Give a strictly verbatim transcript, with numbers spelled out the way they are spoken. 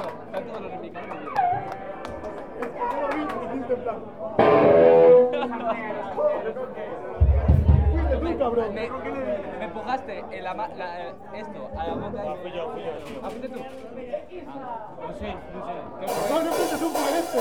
no, están todos los mexicanos muy bien. Yo lo vi y dijiste en plan. Fuiste tú, cabrón. Me, me empujaste en la, ma- la, eh, esto a la boca y... Fui yo, fui yo. Ah, fuiste tú. Ah, no sé, no sé. No, no fuiste tú, fue este.